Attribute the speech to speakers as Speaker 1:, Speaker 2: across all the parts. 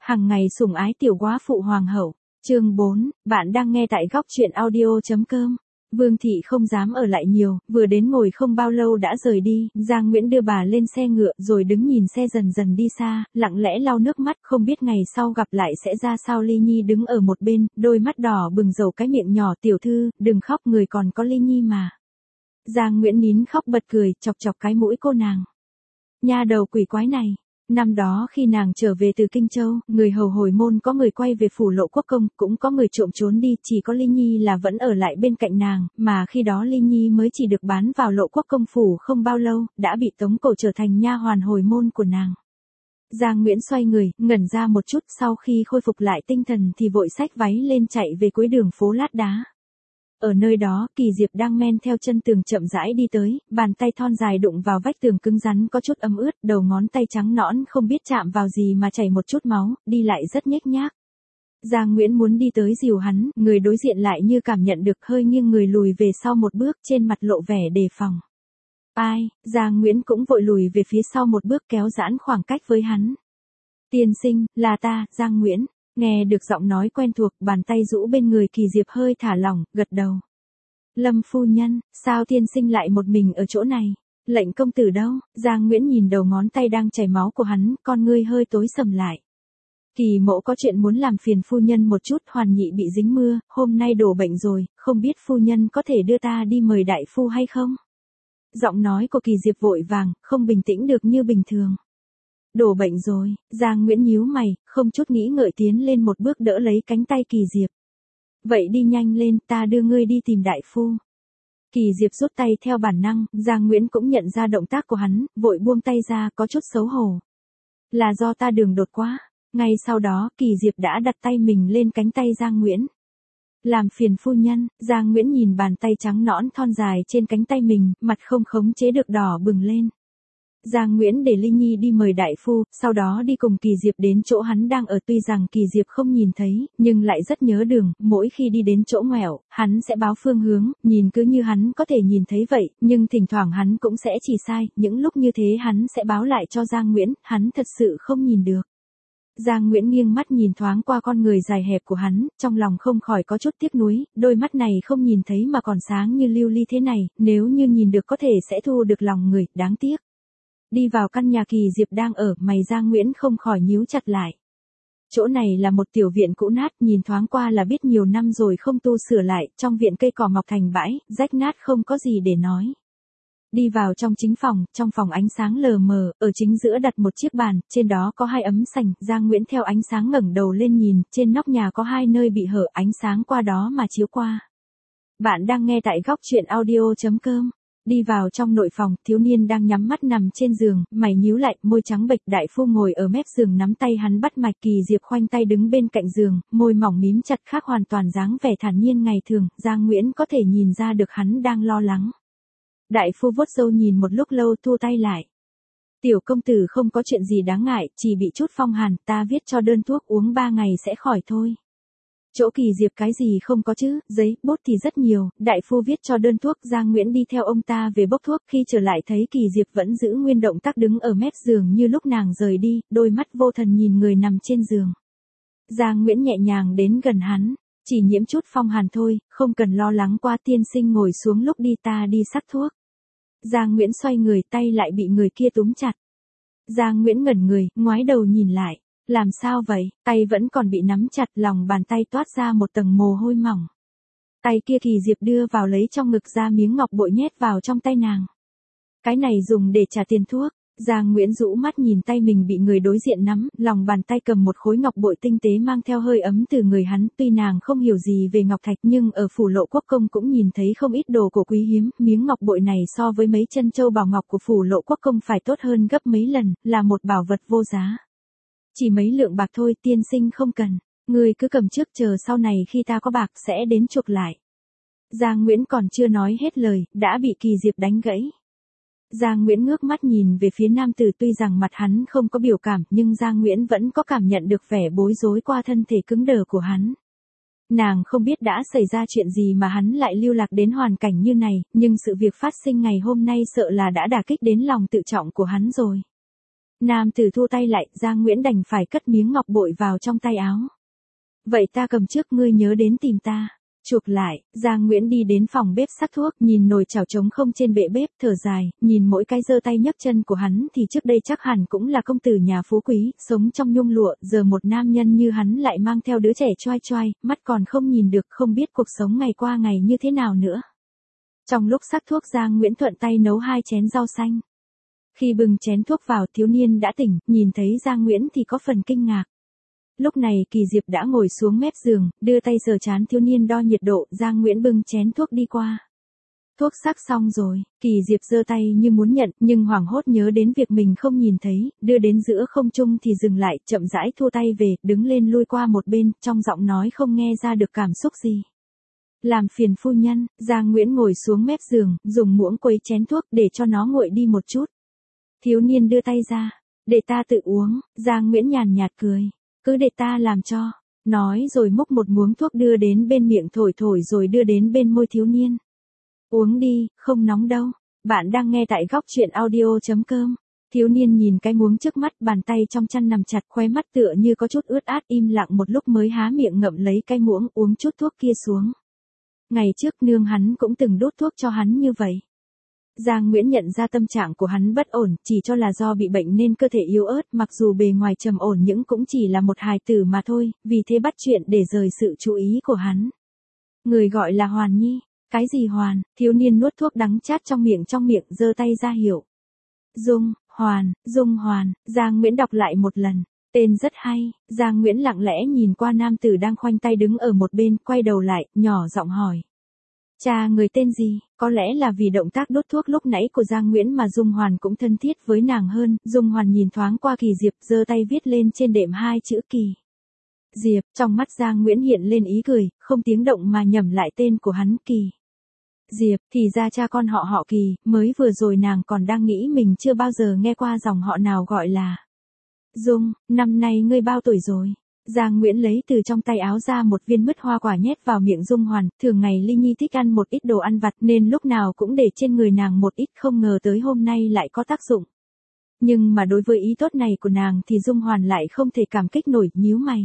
Speaker 1: Hằng ngày sủng ái tiểu góa phụ hoàng hậu. Chương 4, bạn đang nghe tại góc truyện audio.com. Vương thị không dám ở lại nhiều, vừa đến ngồi không bao lâu đã rời đi, Giang Nguyễn đưa bà lên xe ngựa rồi đứng nhìn xe dần dần đi xa, lặng lẽ lau nước mắt, không biết ngày sau gặp lại sẽ ra sao. Ly Nhi đứng ở một bên, đôi mắt đỏ bừng dầu cái miệng nhỏ, tiểu thư, đừng khóc, người còn có Ly Nhi mà. Giang Nguyễn nín khóc bật cười, chọc chọc cái mũi cô nàng. Nha đầu quỷ quái này. Năm đó khi nàng trở về từ Kinh Châu, người hầu hồi môn có người quay về phủ Lộ Quốc công, cũng có người trộm trốn đi, chỉ có Ly Nhi là vẫn ở lại bên cạnh nàng, mà khi đó Ly Nhi mới chỉ được bán vào Lộ Quốc công phủ không bao lâu, đã bị tống cổ trở thành nha hoàn hồi môn của nàng. Giang Nguyễn xoay người, ngẩn ra một chút, sau khi khôi phục lại tinh thần thì vội xách váy lên chạy về cuối đường phố lát đá. Ở nơi đó, Kỳ Diệp đang men theo chân tường chậm rãi đi tới, bàn tay thon dài đụng vào vách tường cứng rắn có chút ấm ướt, đầu ngón tay trắng nõn không biết chạm vào gì mà chảy một chút máu, đi lại rất nhếch nhác. Giang Nguyễn muốn đi tới dìu hắn, người đối diện lại như cảm nhận được, hơi nghiêng người lùi về sau một bước, trên mặt lộ vẻ đề phòng. Ai? Giang Nguyễn cũng vội lùi về phía sau một bước, kéo giãn khoảng cách với hắn. Tiên sinh, là ta, Giang Nguyễn. Nghe được giọng nói quen thuộc, bàn tay rũ bên người Kỳ Diệp hơi thả lỏng, gật đầu. Lâm phu nhân, sao tiên sinh lại một mình ở chỗ này? Lệnh công tử đâu? Giang Nguyễn nhìn đầu ngón tay đang chảy máu của hắn, con ngươi hơi tối sầm lại. Kỳ mẫu có chuyện muốn làm phiền phu nhân một chút, Hoàn Nhị bị dính mưa, hôm nay đổ bệnh rồi, không biết phu nhân có thể đưa ta đi mời đại phu hay không? Giọng nói của Kỳ Diệp vội vàng, không bình tĩnh được như bình thường. Đổ bệnh rồi, Giang Nguyễn nhíu mày, không chút nghĩ ngợi tiến lên một bước đỡ lấy cánh tay Kỳ Diệp. Vậy đi nhanh lên, ta đưa ngươi đi tìm đại phu. Kỳ Diệp rút tay theo bản năng, Giang Nguyễn cũng nhận ra động tác của hắn, vội buông tay ra, có chút xấu hổ. Là do ta đường đột quá. Ngay sau đó, Kỳ Diệp đã đặt tay mình lên cánh tay Giang Nguyễn. Làm phiền phu nhân, Giang Nguyễn nhìn bàn tay trắng nõn thon dài trên cánh tay mình, mặt không khống chế được đỏ bừng lên. Giang Nguyễn để Ly Nhi đi mời đại phu, sau đó đi cùng Kỳ Diệp đến chỗ hắn đang ở, tuy rằng Kỳ Diệp không nhìn thấy, nhưng lại rất nhớ đường, mỗi khi đi đến chỗ ngoẻo, hắn sẽ báo phương hướng, nhìn cứ như hắn có thể nhìn thấy vậy, nhưng thỉnh thoảng hắn cũng sẽ chỉ sai, những lúc như thế hắn sẽ báo lại cho Giang Nguyễn, hắn thật sự không nhìn được. Giang Nguyễn nghiêng mắt nhìn thoáng qua con người dài hẹp của hắn, trong lòng không khỏi có chút tiếc nuối, đôi mắt này không nhìn thấy mà còn sáng như lưu ly thế này, nếu như nhìn được có thể sẽ thu được lòng người, đáng tiếc. Đi vào căn nhà Kỳ Diệp đang ở, mày Giang Nguyễn không khỏi nhíu chặt lại. Chỗ này là một tiểu viện cũ nát, nhìn thoáng qua là biết nhiều năm rồi không tu sửa lại, trong viện cây cỏ mọc thành bãi, rách nát không có gì để nói. Đi vào trong chính phòng, trong phòng ánh sáng lờ mờ, ở chính giữa đặt một chiếc bàn, trên đó có 2 ấm sành, Giang Nguyễn theo ánh sáng ngẩng đầu lên nhìn, trên nóc nhà có 2 nơi bị hở, ánh sáng qua đó mà chiếu qua. Bạn đang nghe tại góc truyện audio.com. Đi vào trong nội phòng, thiếu niên đang nhắm mắt nằm trên giường, mày nhíu lại, môi trắng bệch, đại phu ngồi ở mép giường nắm tay hắn bắt mạch. Kỳ Diệp khoanh tay đứng bên cạnh giường, môi mỏng mím chặt, khác hoàn toàn dáng vẻ thản nhiên ngày thường, Giang Nguyễn có thể nhìn ra được hắn đang lo lắng. Đại phu vuốt râu nhìn một lúc lâu, thu tay lại. Tiểu công tử không có chuyện gì đáng ngại, chỉ bị chút phong hàn, ta viết cho đơn thuốc uống 3 ngày sẽ khỏi thôi. Chỗ Kỳ Diệp cái gì không có chứ, giấy, bút thì rất nhiều, đại phu viết cho đơn thuốc. Giang Nguyễn đi theo ông ta về bốc thuốc, khi trở lại thấy Kỳ Diệp vẫn giữ nguyên động tác đứng ở mép giường như lúc nàng rời đi, đôi mắt vô thần nhìn người nằm trên giường. Giang Nguyễn nhẹ nhàng đến gần hắn, chỉ nhiễm chút phong hàn thôi, không cần lo lắng, qua tiên sinh ngồi xuống, lúc đi ta đi sắc thuốc. Giang Nguyễn xoay người, tay lại bị người kia túm chặt. Giang Nguyễn ngẩn người, ngoái đầu nhìn lại. Làm sao vậy? Tay vẫn còn bị nắm chặt, lòng bàn tay toát ra một tầng mồ hôi mỏng. Tay kia Kỳ Diệp đưa vào lấy trong ngực ra miếng ngọc bội nhét vào trong tay nàng. Cái này dùng để trả tiền thuốc. Giang Nguyễn rũ mắt nhìn tay mình bị người đối diện nắm, lòng bàn tay cầm một khối ngọc bội tinh tế mang theo hơi ấm từ người hắn, tuy nàng không hiểu gì về ngọc thạch nhưng ở phủ Lộ Quốc công cũng nhìn thấy không ít đồ cổ quý hiếm, miếng ngọc bội này so với mấy chân châu bảo ngọc của phủ Lộ Quốc công phải tốt hơn gấp mấy lần, là một bảo vật vô giá. Chỉ mấy lượng bạc thôi, tiên sinh không cần, người cứ cầm trước, chờ sau này khi ta có bạc sẽ đến chuộc lại. Giang Nguyễn còn chưa nói hết lời, đã bị Kỳ Diệp đánh gãy. Giang Nguyễn ngước mắt nhìn về phía nam tử, tuy rằng mặt hắn không có biểu cảm, nhưng Giang Nguyễn vẫn có cảm nhận được vẻ bối rối qua thân thể cứng đờ của hắn. Nàng không biết đã xảy ra chuyện gì mà hắn lại lưu lạc đến hoàn cảnh như này, nhưng sự việc phát sinh ngày hôm nay sợ là đã đả kích đến lòng tự trọng của hắn rồi. Nam tử thu tay lại, Giang Nguyễn đành phải cất miếng ngọc bội vào trong tay áo. Vậy ta cầm trước, ngươi nhớ đến tìm ta. Chuộc lại, Giang Nguyễn đi đến phòng bếp sắc thuốc, nhìn nồi chảo trống không trên bệ bếp, thở dài, nhìn mỗi cái giơ tay nhấc chân của hắn thì trước đây chắc hẳn cũng là công tử nhà phú quý, sống trong nhung lụa, giờ một nam nhân như hắn lại mang theo đứa trẻ choai choai, mắt còn không nhìn được, không biết cuộc sống ngày qua ngày như thế nào nữa. Trong lúc sắc thuốc, Giang Nguyễn thuận tay nấu 2 chén rau xanh. Khi bưng chén thuốc vào, thiếu niên đã tỉnh, nhìn thấy Giang Nguyễn thì có phần kinh ngạc. Lúc này Kỳ Diệp đã ngồi xuống mép giường, đưa tay sờ trán thiếu niên đo nhiệt độ, Giang Nguyễn bưng chén thuốc đi qua. Thuốc sắc xong rồi, Kỳ Diệp giơ tay như muốn nhận, nhưng hoảng hốt nhớ đến việc mình không nhìn thấy, đưa đến giữa không trung thì dừng lại, chậm rãi thu tay về, đứng lên lui qua một bên, trong giọng nói không nghe ra được cảm xúc gì. Làm phiền phu nhân, Giang Nguyễn ngồi xuống mép giường, dùng muỗng quấy chén thuốc để cho nó nguội đi một chút. Thiếu niên đưa tay ra, để ta tự uống, Giang Nguyễn nhàn nhạt cười. Cứ để ta làm cho. Nói rồi múc một muỗng thuốc đưa đến bên miệng thổi thổi rồi đưa đến bên môi thiếu niên. Uống đi, không nóng đâu. Bạn đang nghe tại góc truyện audio.com. Thiếu niên nhìn cái muỗng trước mắt, bàn tay trong chăn nằm chặt, khóe mắt tựa như có chút ướt át, im lặng một lúc mới há miệng ngậm lấy cái muỗng, uống chút thuốc kia xuống. Ngày trước nương hắn cũng từng đút thuốc cho hắn như vậy. Giang Nguyễn nhận ra tâm trạng của hắn bất ổn, chỉ cho là do bị bệnh nên cơ thể yếu ớt, mặc dù bề ngoài trầm ổn nhưng cũng chỉ là một hài tử mà thôi, vì thế bắt chuyện để rời sự chú ý của hắn. Người gọi là Hoàn Nhi. Cái gì Hoàn? Thiếu niên nuốt thuốc đắng chát trong miệng, giơ tay ra hiệu. Dung Hoàn, Giang Nguyễn đọc lại một lần. Tên rất hay. Giang Nguyễn lặng lẽ nhìn qua nam tử đang khoanh tay đứng ở một bên, quay đầu lại, nhỏ giọng hỏi. Cha người tên gì? Có lẽ là vì động tác đốt thuốc lúc nãy của Giang Nguyễn mà Dung Hoàn cũng thân thiết với nàng hơn. Dung Hoàn nhìn thoáng qua Kỳ Diệp, giơ tay viết lên trên đệm 2 chữ Kỳ Diệp. Trong mắt Giang Nguyễn hiện lên ý cười, không tiếng động mà nhẩm lại tên của hắn, Kỳ Diệp. Thì ra cha con họ Kỳ, mới vừa rồi nàng còn đang nghĩ mình chưa bao giờ nghe qua dòng họ nào gọi là Dung. Năm nay ngươi bao tuổi rồi? Giang Nguyễn lấy từ trong tay áo ra một viên mứt hoa quả nhét vào miệng Dung Hoàn, thường ngày Ly Nhi thích ăn một ít đồ ăn vặt nên lúc nào cũng để trên người nàng một ít, không ngờ tới hôm nay lại có tác dụng. Nhưng mà đối với ý tốt này của nàng thì Dung Hoàn lại không thể cảm kích nổi, nhíu mày.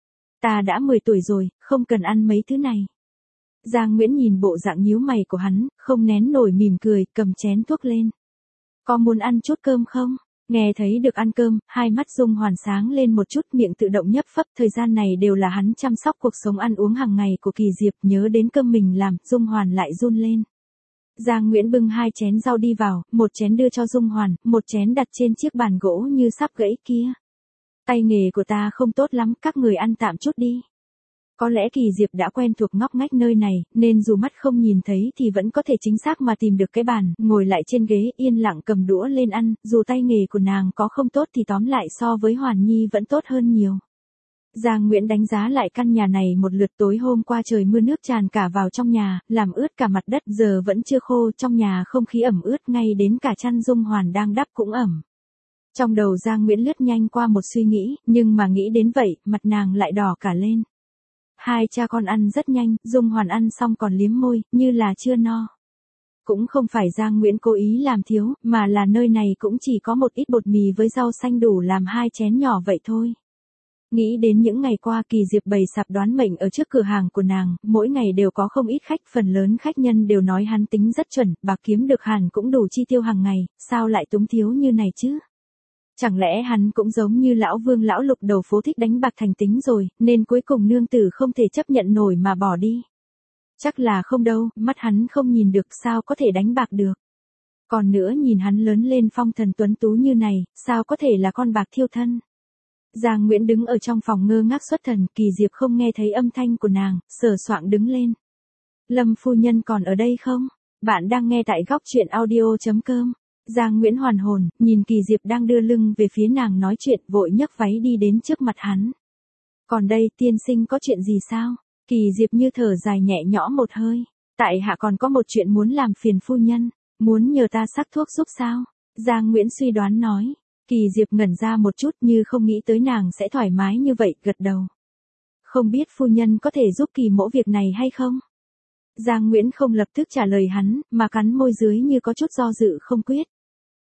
Speaker 1: Ta đã 10 tuổi rồi, không cần ăn mấy thứ này. Giang Nguyễn nhìn bộ dạng nhíu mày của hắn, không nén nổi mỉm cười, cầm chén thuốc lên. Có muốn ăn chút cơm không? Nghe thấy được ăn cơm, hai mắt Dung Hoàn sáng lên một chút, miệng tự động nhấp phấp, thời gian này đều là hắn chăm sóc cuộc sống ăn uống hàng ngày của Kỳ Diệp, nhớ đến cơm mình làm, Dung Hoàn lại run lên. Giang Nguyễn bưng 2 chén rau đi vào, một chén đưa cho Dung Hoàn, một chén đặt trên chiếc bàn gỗ như sắp gãy kia. Tay nghề của ta không tốt lắm, các người ăn tạm chút đi. Có lẽ Kỳ Diệp đã quen thuộc ngóc ngách nơi này, nên dù mắt không nhìn thấy thì vẫn có thể chính xác mà tìm được cái bàn, ngồi lại trên ghế yên lặng cầm đũa lên ăn, dù tay nghề của nàng có không tốt thì tóm lại so với Hoàn Nhi vẫn tốt hơn nhiều. Giang Nguyễn đánh giá lại căn nhà này một lượt, tối hôm qua trời mưa nước tràn cả vào trong nhà, làm ướt cả mặt đất, giờ vẫn chưa khô, trong nhà không khí ẩm ướt, ngay đến cả chăn Dung Hoàn đang đắp cũng ẩm. Trong đầu Giang Nguyễn lướt nhanh qua một suy nghĩ, nhưng mà nghĩ đến vậy, mặt nàng lại đỏ cả lên. Hai cha con ăn rất nhanh, Dung Hoàn ăn xong còn liếm môi, như là chưa no. Cũng không phải Giang Nguyễn cố ý làm thiếu, mà là nơi này cũng chỉ có một ít bột mì với rau xanh đủ làm 2 chén nhỏ vậy thôi. Nghĩ đến những ngày qua Kỳ Diệp bày sạp đoán mệnh ở trước cửa hàng của nàng, mỗi ngày đều có không ít khách, phần lớn khách nhân đều nói hắn tính rất chuẩn, bạc kiếm được hẳn cũng đủ chi tiêu hàng ngày, sao lại túng thiếu như này chứ? Chẳng lẽ hắn cũng giống như lão Vương lão Lục đầu phố thích đánh bạc thành tính rồi, nên cuối cùng nương tử không thể chấp nhận nổi mà bỏ đi? Chắc là không đâu, mắt hắn không nhìn được sao có thể đánh bạc được. Còn nữa nhìn hắn lớn lên phong thần tuấn tú như này, sao có thể là con bạc thiêu thân? Giang Nguyễn đứng ở trong phòng ngơ ngác xuất thần, Kỳ Diệp không nghe thấy âm thanh của nàng, sờ soạng đứng lên. Lâm phu nhân còn ở đây không? Bạn đang nghe tại góc truyện audio.com. Giang Nguyễn hoàn hồn, nhìn Kỳ Diệp đang đưa lưng về phía nàng nói chuyện, vội nhấc váy đi đến trước mặt hắn. Còn đây, tiên sinh có chuyện gì sao? Kỳ Diệp như thở dài nhẹ nhõm một hơi. Tại hạ còn có một chuyện muốn làm phiền phu nhân, muốn nhờ ta sắc thuốc giúp sao? Giang Nguyễn suy đoán nói. Kỳ Diệp ngẩn ra một chút như không nghĩ tới nàng sẽ thoải mái như vậy, gật đầu. Không biết phu nhân có thể giúp Kỳ mỗ việc này hay không? Giang Nguyễn không lập tức trả lời hắn, mà cắn môi dưới như có chút do dự không quyết.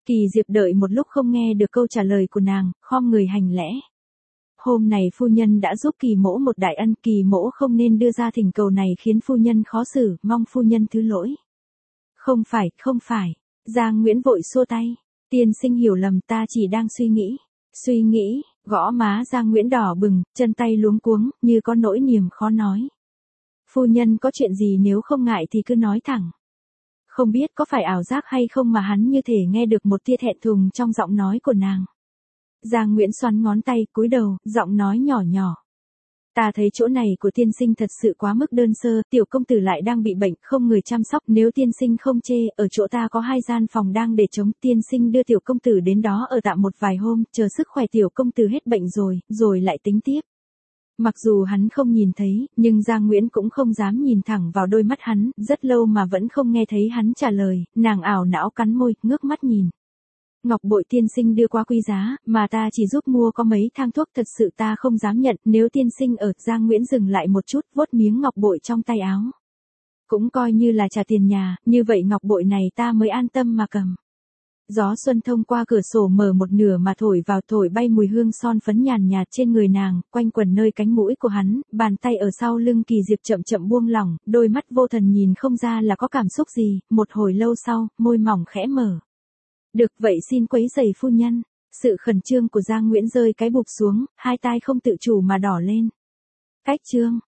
Speaker 1: Kỳ Diệp đợi một lúc không nghe được câu trả lời của nàng, khom người hành lễ. Hôm này phu nhân đã giúp Kỳ mỗ một đại ân, Kỳ mỗ không nên đưa ra thỉnh cầu này khiến phu nhân khó xử, mong phu nhân thứ lỗi. Không phải, Giang Nguyễn vội xua tay. Tiên sinh hiểu lầm, ta chỉ đang suy nghĩ. Suy nghĩ, gõ má Giang Nguyễn đỏ bừng, chân tay luống cuống, như có nỗi niềm khó nói. Phu nhân có chuyện gì nếu không ngại thì cứ nói thẳng. Không biết có phải ảo giác hay không mà hắn như thể nghe được một tia thẹn thùng trong giọng nói của nàng. Giang Nguyễn xoắn ngón tay, cúi đầu, giọng nói nhỏ nhỏ. Ta thấy chỗ này của tiên sinh thật sự quá mức đơn sơ, tiểu công tử lại đang bị bệnh, không người chăm sóc, nếu tiên sinh không chê, ở chỗ ta có 2 gian phòng đang để trống, tiên sinh đưa tiểu công tử đến đó ở tạm một vài hôm, chờ sức khỏe tiểu công tử hết bệnh rồi lại tính tiếp. Mặc dù hắn không nhìn thấy, nhưng Giang Nguyễn cũng không dám nhìn thẳng vào đôi mắt hắn, rất lâu mà vẫn không nghe thấy hắn trả lời, nàng ảo não cắn môi, ngước mắt nhìn. Ngọc bội tiên sinh đưa qua quý giá, mà ta chỉ giúp mua có mấy thang thuốc, thật sự ta không dám nhận, nếu tiên sinh ở. Giang Nguyễn dừng lại một chút, vuốt miếng ngọc bội trong tay áo. Cũng coi như là trả tiền nhà, như vậy ngọc bội này ta mới an tâm mà cầm. Gió xuân thông qua cửa sổ mở một nửa mà thổi vào, thổi bay mùi hương son phấn nhàn nhạt trên người nàng, quanh quẩn nơi cánh mũi của hắn, bàn tay ở sau lưng Kỳ Diệp chậm chậm buông lỏng, đôi mắt vô thần nhìn không ra là có cảm xúc gì, một hồi lâu sau, môi mỏng khẽ mở. Được vậy xin quấy rầy phu nhân. Sự khẩn trương của Giang Nguyễn rơi cái bụp xuống, hai tai không tự chủ mà đỏ lên. Cách chương